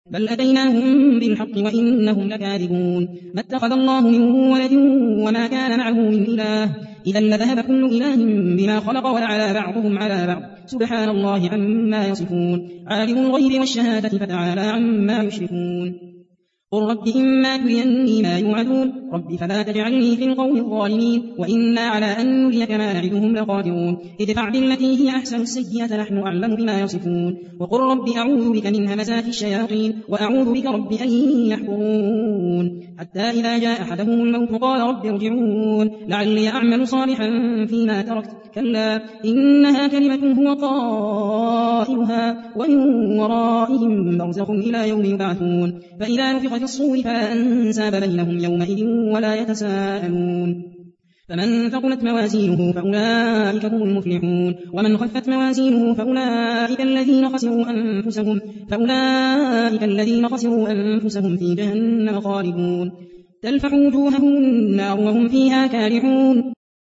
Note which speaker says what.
Speaker 1: بل أتيناهم بالحق وإنهم لكاذبون ما اتخذ الله من ولد وما كان معه من إله إذا لذهب كل إله بما خلق ولعلى بعضهم على بعض سبحان الله عما يصفون عالم الغيب والشهادة فتعالى عما يشركون قل رب إما تريني ما يوعدون رب فلا تجعلني في القوم الظالمين وإنا على أن نريك ما نعدهم لقادرون ادفع بالتي هي أحسن السيئة نحن أعلم بما يصفون وقل رب أعوذ بك من همزات الشياطين وأعوذ بك رب أن يحضرون حتى إذا جاء أحدهم الموت قال رب ارجعون لعلي أعمل صالحا فيما تركت كلا إنها كلمة هو قائلها ومن ورائهم برزخ إلى يوم يبعثون فإذا نفخ في الصور فلا أنساب بينهم يومئذ ولا يتساءلون فمن ثقلت موازينه فأولئك هم المفلحون ومن خفت موازينه فأولئك الذين خسروا أنفسهم في جهنم خالدون تلفح وجوههم النار وهم فيها كالحون